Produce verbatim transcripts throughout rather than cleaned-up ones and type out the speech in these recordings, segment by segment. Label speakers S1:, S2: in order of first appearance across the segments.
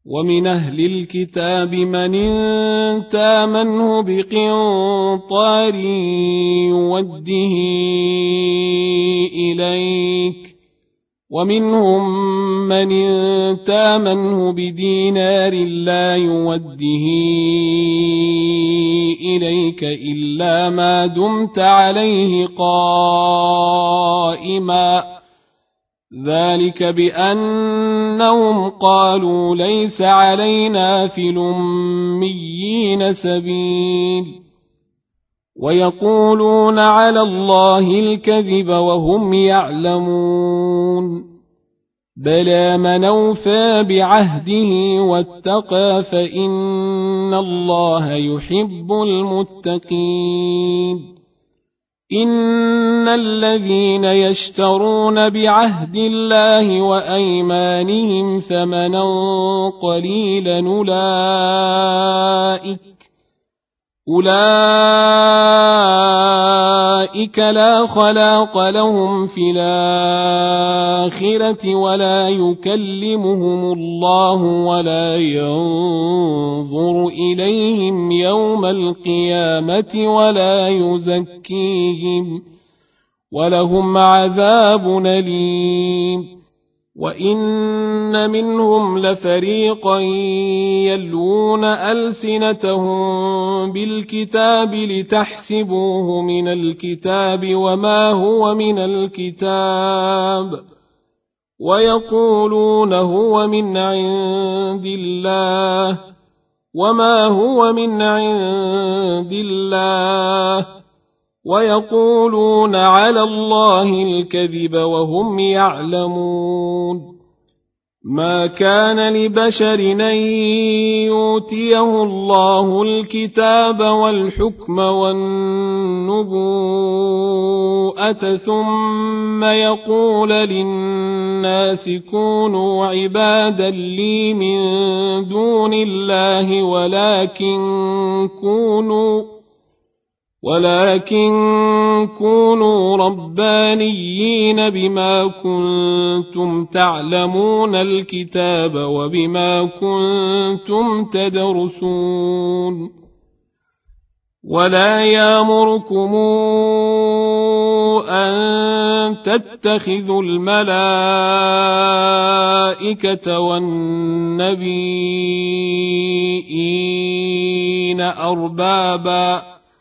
S1: ومن أهل الكتاب من إن تامنه بقنطار يوده إليك ومنهم من إن تامنه بدينار لا يوده إليك إلا ما دمت عليه قائما ذلك بأنهم قالوا ليس علينا في الأميين سبيل ويقولون على الله الكذب وهم يعلمون بلى من أوفى بعهده واتقى فإن الله يحب المتقين إن الذين يشترون بعهد الله وأيمانهم ثمنا قليلا أولئك أولئك لا خلاق لهم في الآخرة ولا يكلمهم الله ولا ينظر إليهم يوم القيامة ولا يزكيهم ولهم عذاب أليم وإن منهم لفريقا يلوون ألسنتهم بالكتاب لتحسبوه من الكتاب وما هو من الكتاب ويقولون هو من عند الله وما هو من عند الله ويقولون على الله الكذب وهم يعلمون ما كان لبشر أن يؤتيه الله الكتاب والحكم والنبوءة ثم يقول للناس كونوا عبادا لي من دون الله ولكن كونوا ولكن كونوا ربانيين بما كنتم تعلمون الكتاب وبما كنتم تدرسون ولا يأمركم أن تتخذوا الملائكة والنبيين أربابا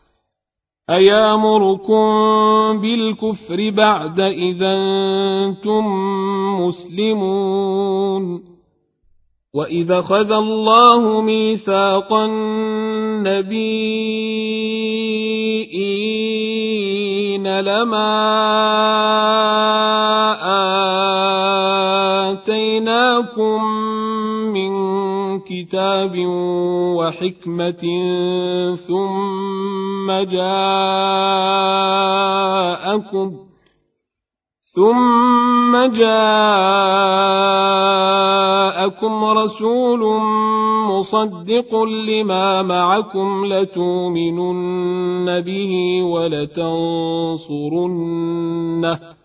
S1: أيامركم بالكفر بعد إذا أنتم مسلمون وإذا خذ الله ميثاق النبيين لما آتيناكم من كتاب وحكمة ثم جاءكم ثم جاءكم رسول مصدق لما معكم لتؤمنن به ولتنصرنه